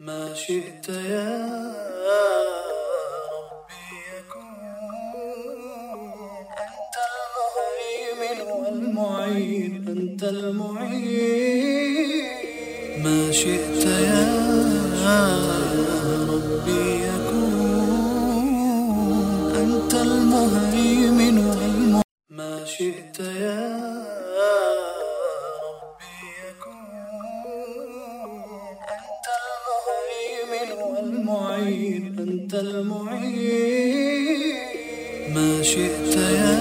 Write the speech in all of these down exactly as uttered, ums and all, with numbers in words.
ما شئت يا ربي يكون، أنت المهيمن والمعين، أنت المعين. ما شئت يا ربي يكون، أنت المهيمن والمعين. ما شئت يا المعين، أنت المعين. ما شئت يا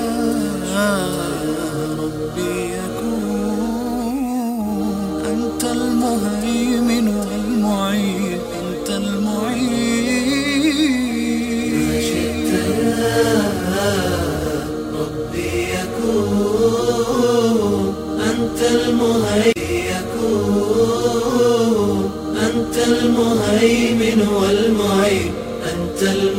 ربي يكون، أنت المهيمن والمعين، أنت المعين. ما شئت يا ربي يكون، أنت المهيمن، أنت المهيمن والمعين، أنت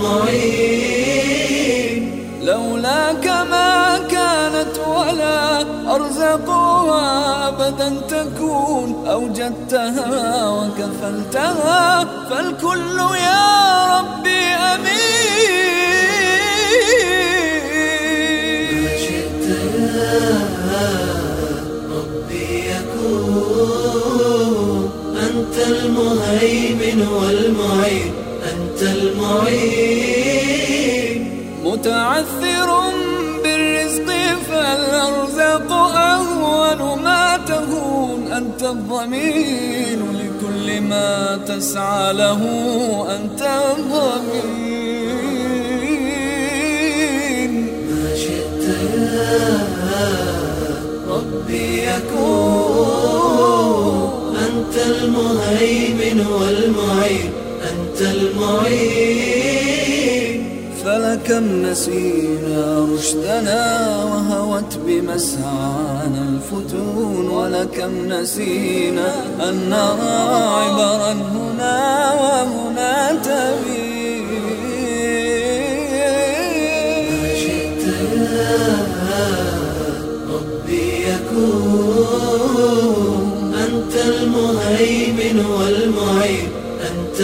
المعين. لولاك ما كانت ولا أرزقها أبدا تكون، أوجدتها وكفلتها، فالكل يا ربي أمين. ما شئت يا ربي يكون، أنت المهيمن والمعين، أنت المعين. متعثر بالرزق فالأرزاق أهون ما تهون، أنت الضمين لكل ما تسعى له، أنت الضمين. ما شئت يا ربي يكون، أنت المهيمن والمعين، أنت المعين. فلكم نسينا رشدنا وهوت بمسعانا الفتون، ولكم نسينا أن نرى عبرا هنا وهنا تبين. ما شئت يا ربي يكون، أنت المهيمن والمعين، أنت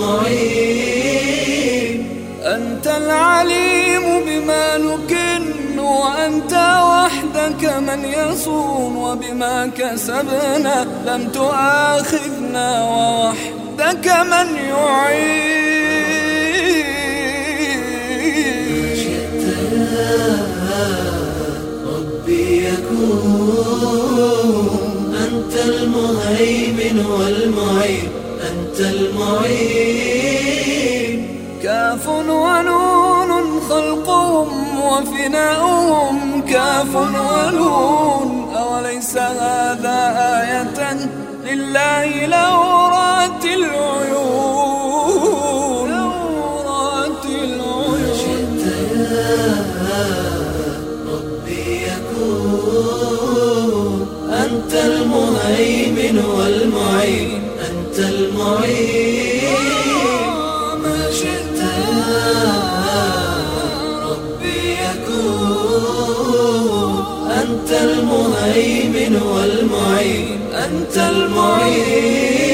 المعين. أنت العليم بما نكن، وأنت وحدك من يصون، وبما كسبنا لم تؤاخذنا، ووحدك من يعين. ما شئت يا ربي يكون، أنت المهيمن والمعين، أنت المعين. كاف ونون خلقهم وفناؤهم، كاف ونون، أوليس هذا آية لله لو رأت العيون، لو رأت العيون. ما شئت يا ربي يكون، أنت المهيمن والمعين، أنت المعين. ما شئت يا ربي يكون، أنت المهيمن والمعين، أنت المعين.